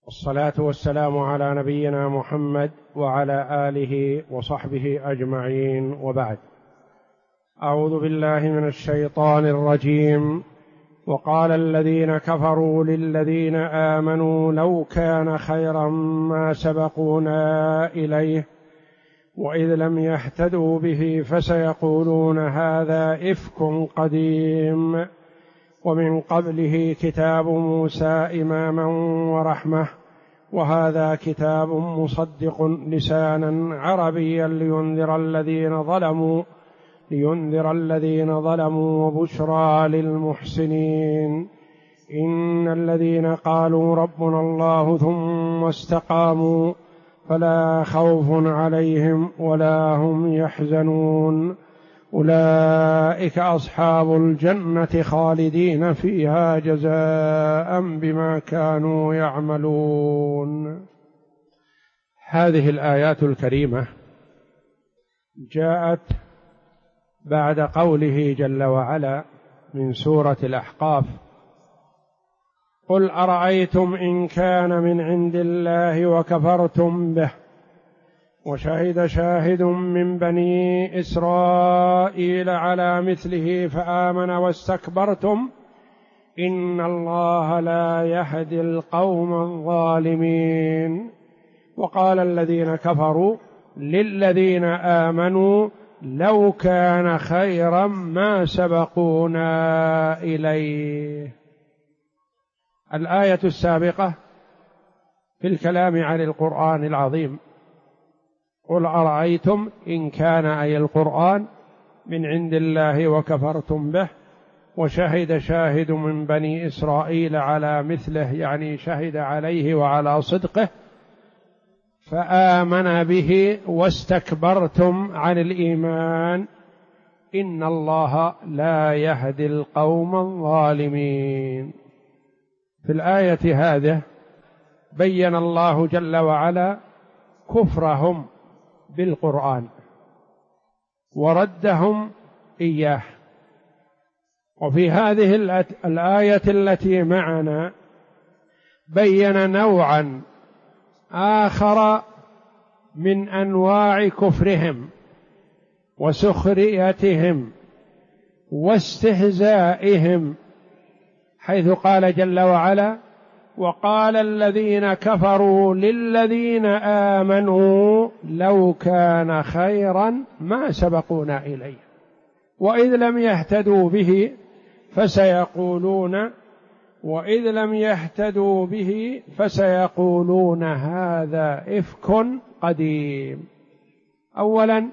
والصلاة والسلام على نبينا محمد وعلى آله وصحبه أجمعين، وبعد. أعوذ بالله من الشيطان الرجيم. وقال الذين كفروا للذين آمنوا لو كان خيرا ما سبقونا إليه وإذ لم يهتدوا به فسيقولون هذا إفك قديم ومن قبله كتاب موسى إماما ورحمة وهذا كتاب مصدق لسانا عربيا لينذر الذين ظلموا وبشرى للمحسنين. إن الذين قالوا ربنا الله ثم استقاموا فلا خوف عليهم ولا هم يحزنون أولئك أصحاب الجنة خالدين فيها جزاء بما كانوا يعملون. هذه الآيات الكريمة جاءت بعد قوله جل وعلا من سورة الأحقاف: قل أرأيتم إن كان من عند الله وكفرتم به وشهد شاهد من بني إسرائيل على مثله فآمن واستكبرتم إن الله لا يهدي القوم الظالمين. وقال الذين كفروا للذين آمنوا لو كان خيرا ما سبقونا إليه. الآية السابقة في الكلام عن القرآن العظيم: قل أرأيتم إن كان أي القرآن من عند الله وكفرتم به وشهد شاهد من بني إسرائيل على مثله، يعني شهد عليه وعلى صدقه، فآمن به واستكبرتم عن الإيمان إن الله لا يهدي القوم الظالمين. في الآية هذه بين الله جل وعلا كفرهم بالقرآن وردهم إياه. وفي هذه الآية التي معنا بين نوعا آخر من أنواع كفرهم وسخريتهم واستهزائهم، حيث قال جل وعلا: وقال الذين كفروا للذين آمنوا لو كان خيرا ما سبقونا إليه وإذ لم يهتدوا به فسيقولون هذا إفك قديم. أولا،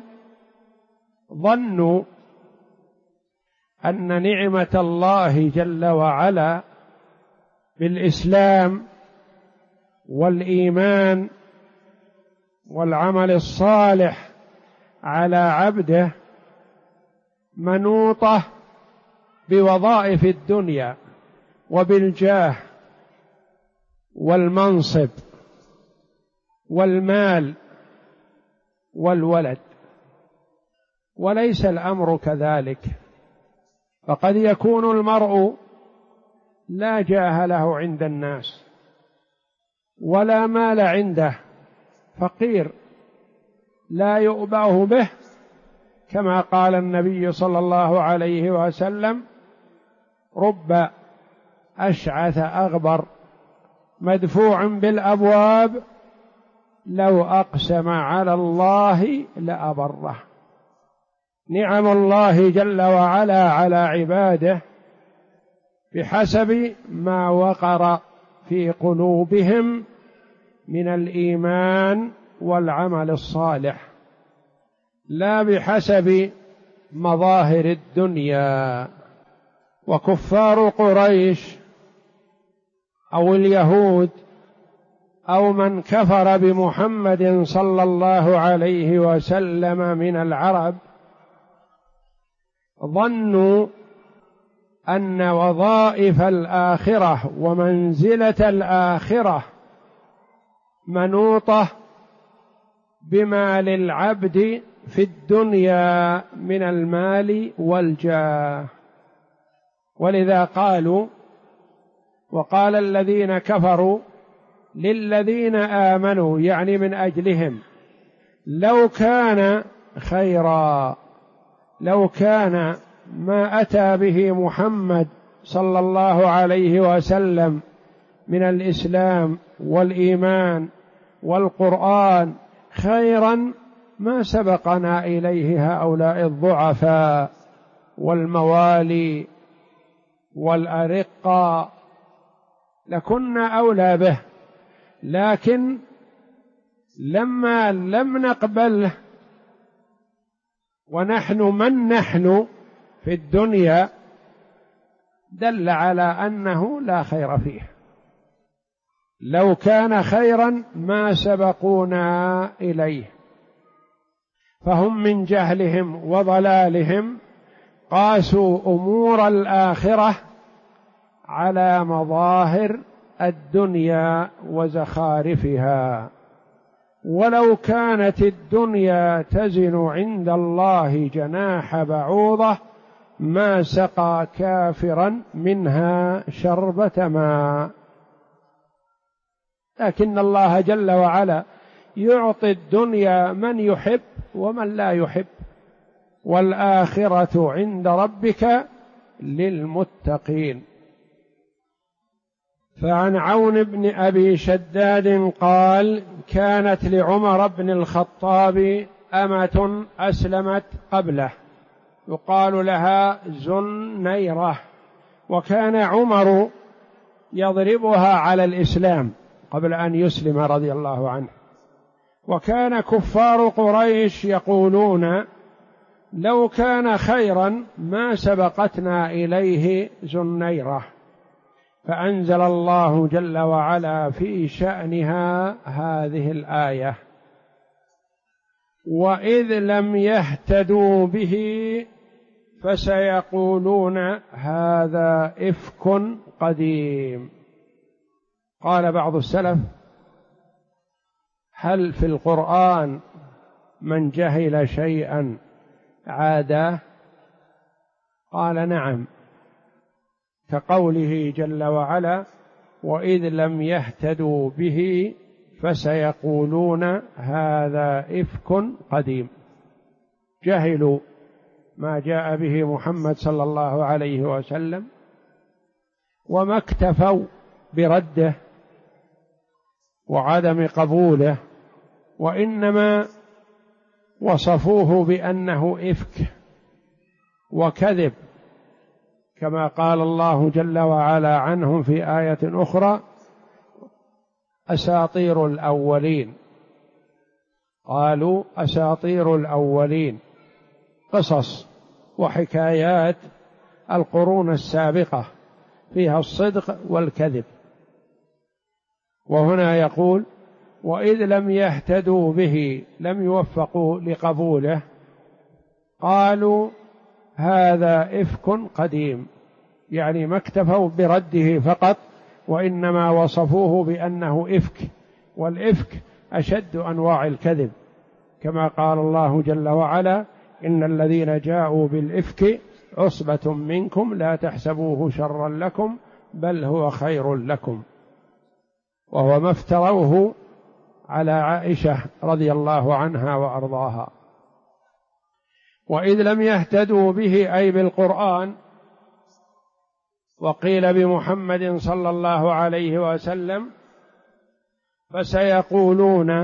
ظنوا أن نعمة الله جل وعلا بالإسلام والإيمان والعمل الصالح على عبده منوطة بوظائف الدنيا وبالجاه والمنصب والمال والولد، وليس الأمر كذلك. فقد يكون المرء لا جاه له عند الناس ولا مال عنده، فقير لا يؤبأ به، كما قال النبي صلى الله عليه وسلم: رب أشعث أغبر مدفوع بالأبواب لو أقسم على الله لأبره. نعم الله جل وعلا على عباده بحسب ما وقر في قلوبهم من الإيمان والعمل الصالح، لا بحسب مظاهر الدنيا. وكفار قريش أو اليهود أو من كفر بمحمد صلى الله عليه وسلم من العرب ظنوا أن وظائف الآخرة ومنزلة الآخرة منوطة بما للعبد في الدنيا من المال والجاه، ولذا قالوا: وقال الذين كفروا للذين آمنوا يعني من أجلهم لو كان خيرا، لو كان ما أتى به محمد صلى الله عليه وسلم من الإسلام والإيمان والقرآن خيرا ما سبقنا إليه هؤلاء الضعفاء والموالي والأرقاء، لكنا أولى به، لكن لما لم نقبله ونحن من نحن في الدنيا دل على أنه لا خير فيه. لو كان خيرا ما سبقونا إليه، فهم من جهلهم وضلالهم قاسوا أمور الآخرة على مظاهر الدنيا وزخارفها، ولو كانت الدنيا تزن عند الله جناح بعوضة ما سقى كافرا منها شربة ماء. لكن الله جل وعلا يعطي الدنيا من يحب ومن لا يحب، والآخرة عند ربك للمتقين. فعن عون بن أبي شداد قال: كانت لعمر بن الخطاب أمة أسلمت قبله يقال لها زنيرة، وكان عمر يضربها على الإسلام قبل أن يسلم رضي الله عنه، وكان كفار قريش يقولون: لو كان خيرا ما سبقتنا إليه زنيرة، فأنزل الله جل وعلا في شأنها هذه الآية: وإذ لم يهتدوا به فسيقولون هذا إفك قديم. قال بعض السلف: هل في القرآن من جهل شيئا عاداه؟ قال: نعم، كقوله جل وعلا: وإذ لم يهتدوا به فسيقولون هذا إفك قديم. جهلوا ما جاء به محمد صلى الله عليه وسلم، وما اكتفوا برده وعدم قبوله، وإنما وصفوه بأنه إفك وكذب، كما قال الله جل وعلا عنهم في آية أخرى: أساطير الأولين. قالوا أساطير الأولين، قصص وحكايات القرون السابقة فيها الصدق والكذب. وهنا يقول: وإذ لم يهتدوا به، لم يوفقوا لقبوله، قالوا هذا إفك قديم، يعني ما اكتفوا برده فقط، وإنما وصفوه بأنه إفك، والإفك أشد أنواع الكذب، كما قال الله جل وعلا: إن الذين جاءوا بالإفك عصبة منكم لا تحسبوه شرا لكم بل هو خير لكم، وهو ما افتروه على عائشة رضي الله عنها وأرضاها. وإذ لم يهتدوا به أي بالقرآن، وقيل بمحمد صلى الله عليه وسلم، فسيقولون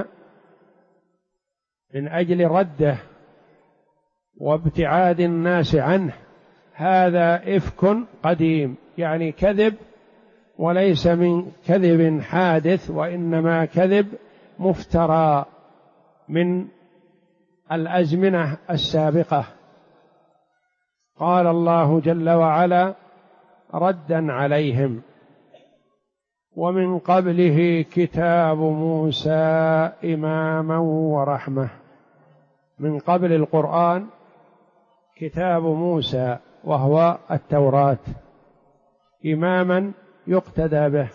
من أجل رده وابتعاد الناس عنه: هذا إفك قديم، يعني كذب، وليس من كذب حادث، وإنما كذب مفترى من الأزمنة السابقة. قال الله جل وعلا ردا عليهم: ومن قبله كتاب موسى إماما ورحمة. من قبل القرآن كتاب موسى وهو التوراة، إماما يقتدى به،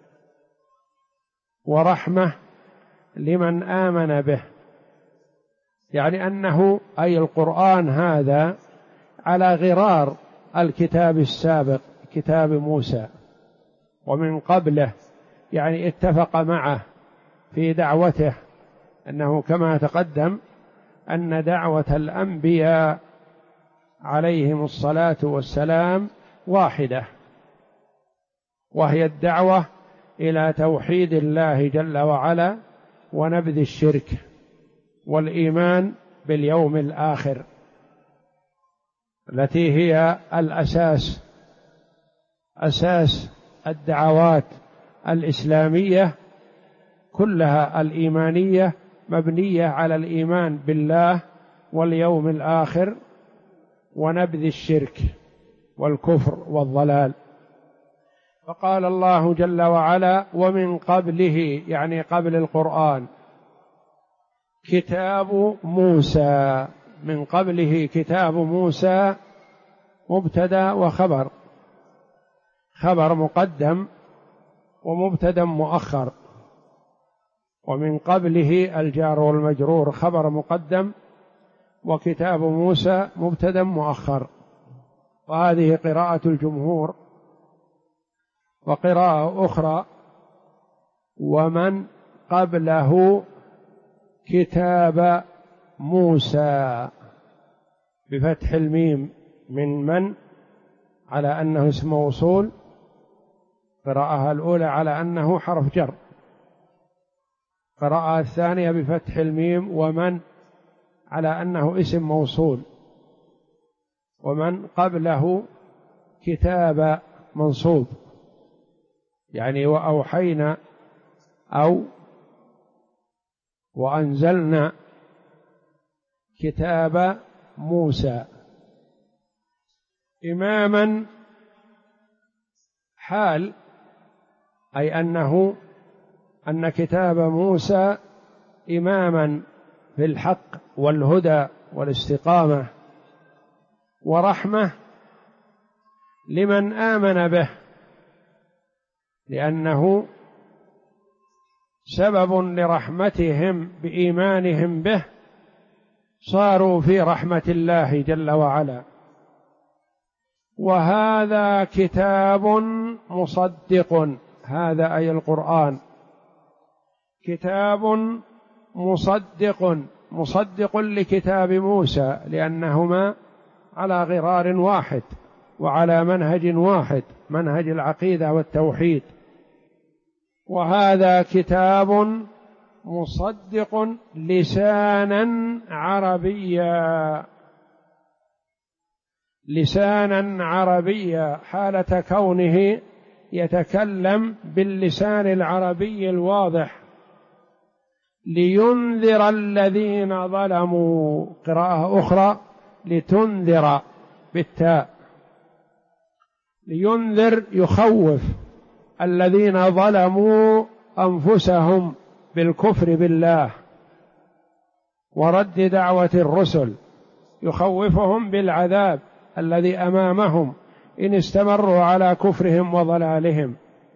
ورحمة لمن آمن به، يعني أنه أي القرآن هذا على غرار الكتاب السابق كتاب موسى، ومن قبله يعني اتفق معه في دعوته، أنه كما تقدم أن دعوة الأنبياء عليهم الصلاة والسلام واحدة، وهي الدعوة إلى توحيد الله جل وعلا ونبذ الشرك والإيمان باليوم الآخر، التي هي الأساس، أساس الدعوات الإسلامية كلها الإيمانية مبنية على الإيمان بالله واليوم الآخر ونبذ الشرك والكفر والضلال. فقال الله جل وعلا: ومن قبله، يعني قبل القرآن، كتاب موسى. من قبله كتاب موسى مبتدأ وخبر، خبر مقدم ومبتدأ مؤخر، ومن قبله الجار والمجرور خبر مقدم، وكتاب موسى مبتدأ مؤخر. وهذه قراءة الجمهور. وقراءة أخرى: ومن قبله كتاب موسى، بفتح الميم من على أنه اسم موصول، قراءة الأولى على أنه حرف جر، قراءة الثانية بفتح الميم ومن على أنه اسم موصول، ومن قبله كتاب منصوب، يعني وأوحينا أو وأنزلنا كتاب موسى. إماما حال، أي أن كتاب موسى إماما في الحق والهدى والاستقامة، ورحمة لمن آمن به، لأنه سبب لرحمتهم بإيمانهم به، صاروا في رحمة الله جل وعلا. وهذا كتاب مصدق، هذا أي القرآن، كتاب مصدق لكتاب موسى، لأنهما على غرار واحد وعلى منهج واحد، منهج العقيدة والتوحيد. وهذا كتاب مصدق لسانا عربيا، لسانا عربيا حالة كونه يتكلم باللسان العربي الواضح، لينذر الذين ظلموا. قراءة أخرى: لتنذر بالتاء، لينذر يخوف الذين ظلموا أنفسهم بالكفر بالله ورد دعوة الرسل، يخوفهم بالعذاب الذي أمامهم إن استمروا على كفرهم وضلالهم.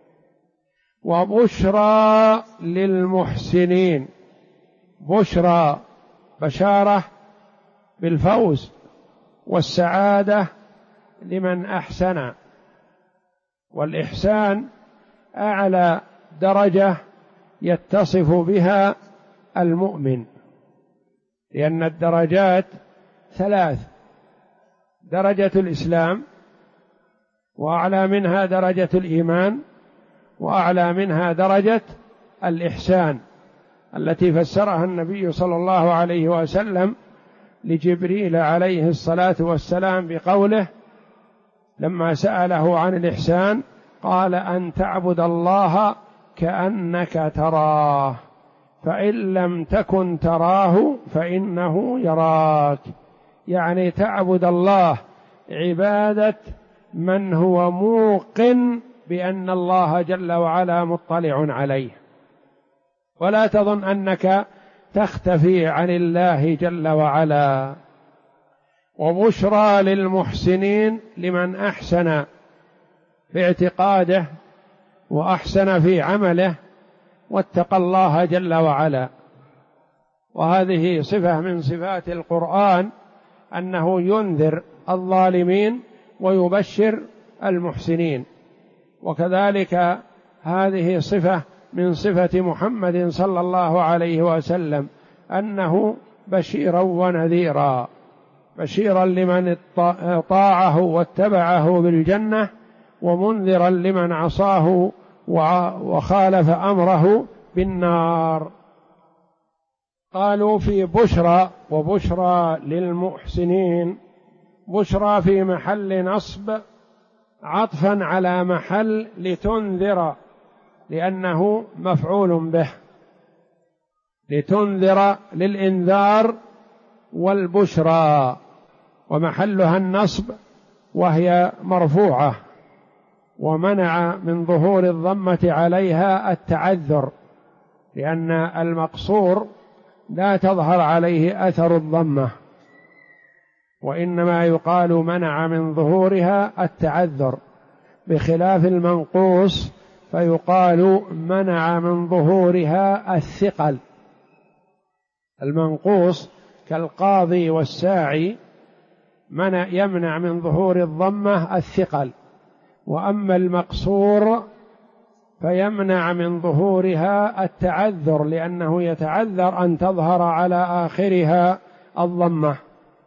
وبشرى للمحسنين، بشرى بشارة بالفوز والسعادة لمن أحسن، والإحسان أعلى درجة يتصف بها المؤمن، لأن الدرجات ثلاث: درجة الإسلام، وأعلى منها درجة الإيمان، وأعلى منها درجة الإحسان، التي فسرها النبي صلى الله عليه وسلم لجبريل عليه الصلاة والسلام بقوله لما سأله عن الإحسان، قال: أن تعبد الله كأنك تراه، فإن لم تكن تراه فإنه يراك. يعني تعبد الله عبادة من هو موقن بأن الله جل وعلا مطلع عليه، ولا تظن أنك تختفي عن الله جل وعلا. وبشرى للمحسنين، لمن أحسن في اعتقاده وأحسن في عمله واتقى الله جل وعلا. وهذه صفة من صفات القرآن، أنه ينذر الظالمين ويبشر المحسنين. وكذلك هذه صفة من صفة محمد صلى الله عليه وسلم، أنه بشيرا ونذيرا، بشيرا لمن طاعه واتبعه بالجنة، ومنذرا لمن عصاه وخالف أمره بالنار. قالوا في بشرى وبشرى للمحسنين، بشرى في محل نصب عطفا على محل لتنذر، لأنه مفعول به، لتنذر للإنذار والبشرى، ومحلها النصب وهي مرفوعة، ومنع من ظهور الضمة عليها التعذر، لأن المقصور لا تظهر عليه أثر الضمة، وإنما يقال منع من ظهورها التعذر، بخلاف المنقوص فيقال منع من ظهورها الثقل. المنقوص كالقاضي والساعي يمنع من ظهور الضمة الثقل، وأما المقصور فيمنع من ظهورها التعذر، لأنه يتعذر أن تظهر على آخرها الضمة.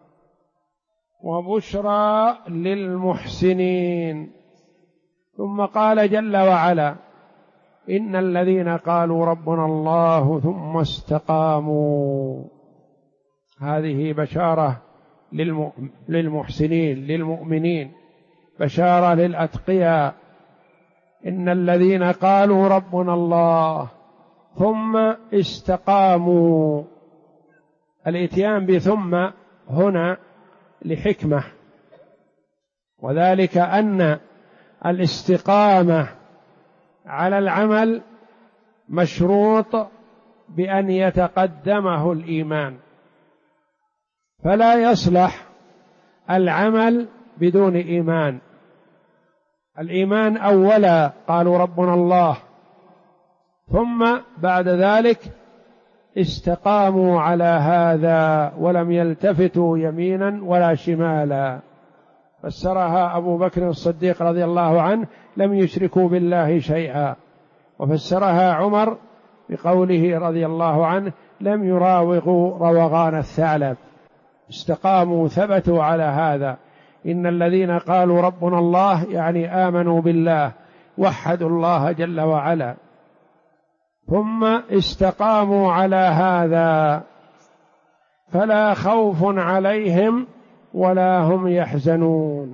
وبشرى للمحسنين. ثم قال جل وعلا: إن الذين قالوا ربنا الله ثم استقاموا. هذه بشارة للمحسنين للمؤمنين، بشارة للأتقياء. إن الذين قالوا ربنا الله ثم استقاموا. الإتيان بثم هنا لحكمة، وذلك أن الاستقامة على العمل مشروط بأن يتقدمه الإيمان، فلا يصلح العمل بدون إيمان. الإيمان أولا، قالوا ربنا الله، ثم بعد ذلك استقاموا على هذا ولم يلتفتوا يمينا ولا شمالا. فسرها أبو بكر الصديق رضي الله عنه: لم يشركوا بالله شيئا. وفسرها عمر بقوله رضي الله عنه: لم يراوغوا روغان الثعلب. استقاموا، ثبتوا على هذا. إن الذين قالوا ربنا الله يعني آمنوا بالله، وحدوا الله جل وعلا، ثم استقاموا على هذا، فلا خوف عليهم ولا هم يحزنون.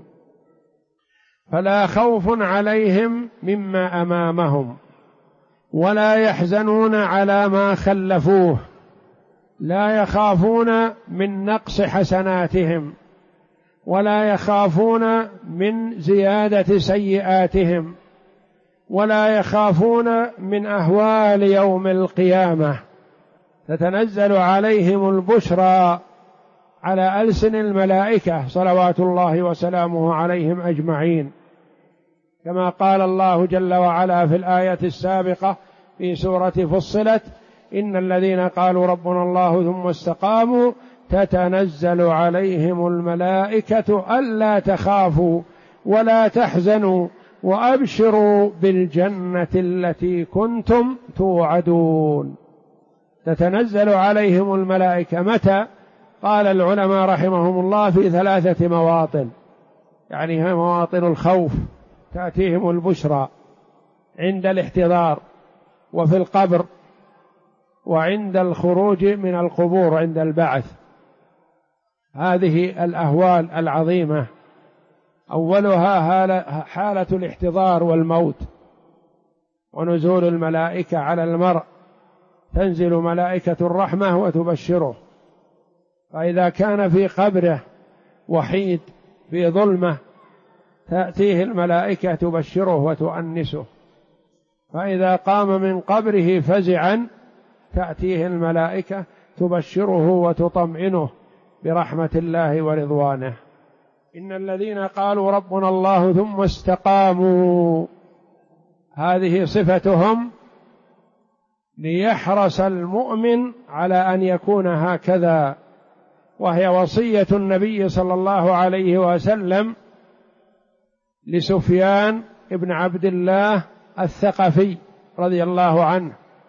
فلا خوف عليهم مما أمامهم، ولا يحزنون على ما خلفوه، لا يخافون من نقص حسناتهم، ولا يخافون من زيادة سيئاتهم، ولا يخافون من أهوال يوم القيامة. تتنزل عليهم البشرى على ألسن الملائكة صلوات الله وسلامه عليهم أجمعين، كما قال الله جل وعلا في الآية السابقة في سورة فصلت: إن الذين قالوا ربنا الله ثم استقاموا تتنزل عليهم الملائكة ألا تخافوا ولا تحزنوا وأبشروا بالجنة التي كنتم توعدون. تتنزل عليهم الملائكة متى؟ قال العلماء رحمهم الله في 3 مواطن، يعني هي مواطن الخوف، تأتيهم البشرى عند الاحتضار، وفي القبر، وعند الخروج من القبور عند البعث. هذه الأهوال العظيمة أولها حالة الاحتضار والموت، ونزول الملائكة على المرء، تنزل ملائكة الرحمة وتبشره. فإذا كان في قبره وحيد في ظلمة تأتيه الملائكة تبشره وتؤنسه، فإذا قام من قبره فزعا تأتيه الملائكة تبشره وتطمئنه برحمة الله ورضوانه. إن الذين قالوا ربنا الله ثم استقاموا، هذه صفتهم، ليحرص المؤمن على أن يكون هكذا، وهي وصية النبي صلى الله عليه وسلم لسفيان بن عبد الله الثقفي رضي الله عنه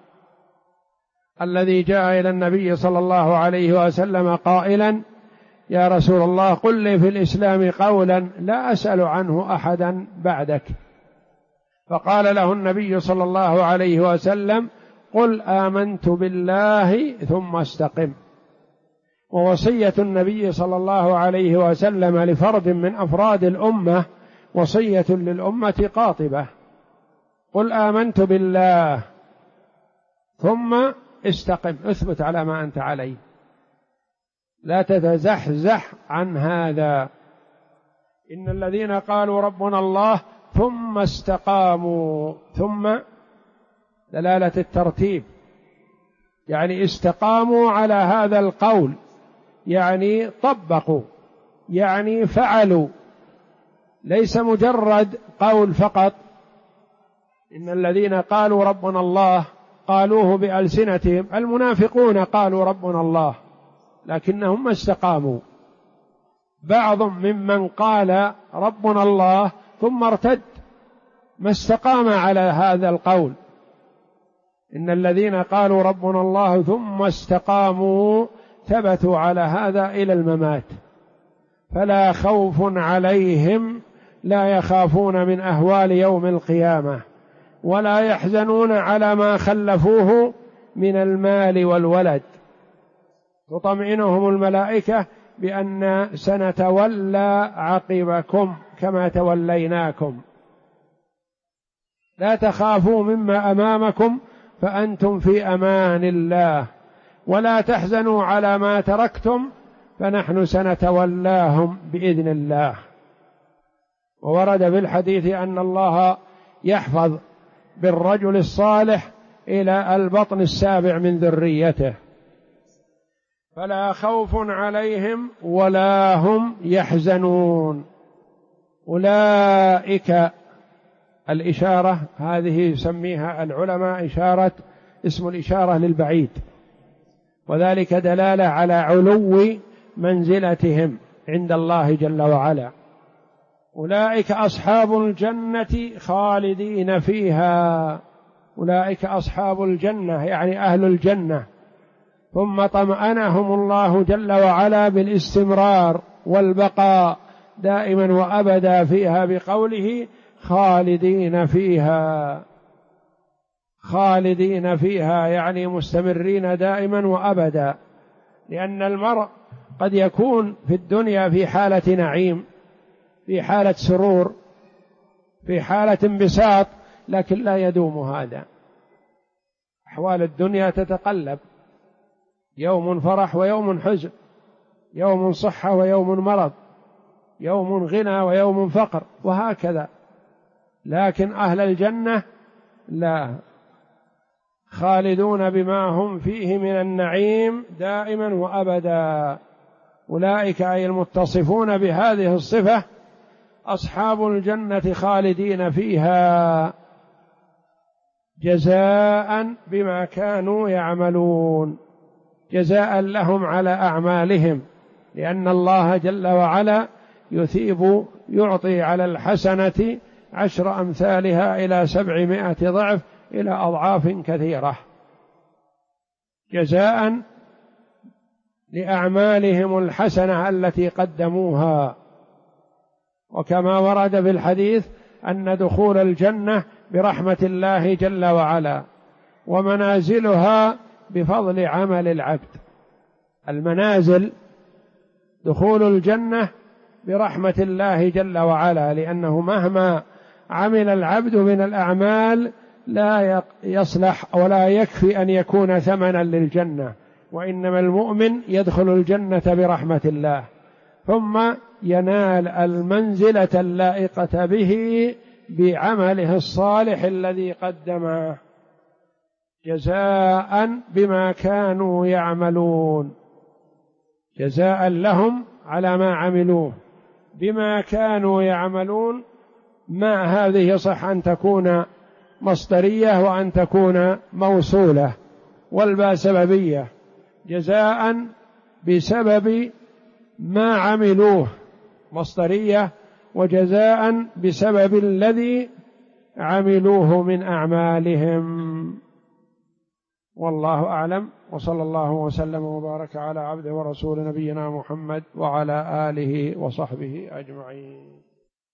الذي جاء إلى النبي صلى الله عليه وسلم قائلا: يا رسول الله، قل لي في الإسلام قولا لا أسأل عنه أحدا بعدك. فقال له النبي صلى الله عليه وسلم: قل آمنت بالله ثم استقم. ووصية النبي صلى الله عليه وسلم لفرد من أفراد الأمة وصية للأمة قاطبة: قل آمنت بالله ثم استقم، اثبت على ما أنت عليه، لا تتزحزح عن هذا. إن الذين قالوا ربنا الله ثم استقاموا، ثم دلالة الترتيب، يعني استقاموا على هذا القول، يعني طبقوا، يعني فعلوا، ليس مجرد قول فقط. إن الذين قالوا ربنا الله قالوه بألسنتهم، المنافقون قالوا ربنا الله لكنهم ما استقاموا. بعض ممن قال ربنا الله ثم ارتد، ما استقام على هذا القول. إن الذين قالوا ربنا الله ثم استقاموا ثبتوا على هذا إلى الممات، فلا خوف عليهم، لا يخافون من أهوال يوم القيامة، ولا يحزنون على ما خلفوه من المال والولد. تطمئنهم الملائكة بأن سنتولى عقبكم كما توليناكم، لا تخافوا مما أمامكم فأنتم في أمان الله، ولا تحزنوا على ما تركتم فنحن سنتولاهم بإذن الله. وورد في الحديث أن الله يحفظ بالرجل الصالح إلى البطن السابع من ذريته، فلا خوف عليهم ولا هم يحزنون. أولئك، الإشارة هذه يسميها العلماء إشارة، اسم الإشارة للبعيد، وذلك دلالة على علو منزلتهم عند الله جل وعلا. أولئك أصحاب الجنة خالدين فيها، أولئك أصحاب الجنة يعني أهل الجنة. ثم طمأنهم الله جل وعلا بالاستمرار والبقاء دائما وأبدا فيها بقوله خالدين فيها. خالدين فيها يعني مستمرين دائما وأبدا، لأن المرء قد يكون في الدنيا في حالة نعيم، في حالة سرور، في حالة انبساط، لكن لا يدوم هذا. أحوال الدنيا تتقلب، يوم فرح ويوم حزن، يوم صحة ويوم مرض، يوم غنى ويوم فقر، وهكذا. لكن أهل الجنة لا، خالدون بما هم فيه من النعيم دائما وأبدا. أولئك أي المتصفون بهذه الصفة أصحاب الجنة خالدين فيها جزاء بما كانوا يعملون، جزاء لهم على أعمالهم، لأن الله جل وعلا يثيب، يعطي على الحسنة 10 أمثالها إلى 700 ضعف إلى أضعاف كثيرة، جزاء لأعمالهم الحسنة التي قدموها. وكما ورد في الحديث أن دخول الجنة برحمة الله جل وعلا، ومنازلها بفضل عمل العبد. المنازل دخول الجنة برحمة الله جل وعلا، لأنه مهما عمل العبد من الأعمال لا يصلح ولا يكفي أن يكون ثمنا للجنة، وإنما المؤمن يدخل الجنة برحمة الله ثم ينال المنزلة اللائقة به بعمله الصالح الذي قدمه، جزاء بما كانوا يعملون، جزاء لهم على ما عملوه بما كانوا يعملون. ما هذه صح أن تكون مصدرية وأن تكون موصولة، والباء سببية، جزاء بسبب ما عملوه مصدرية، وجزاء بسبب الذي عملوه من أعمالهم. والله أعلم، وصلى الله وسلم وبارك على عبده ورسول نبينا محمد وعلى آله وصحبه أجمعين.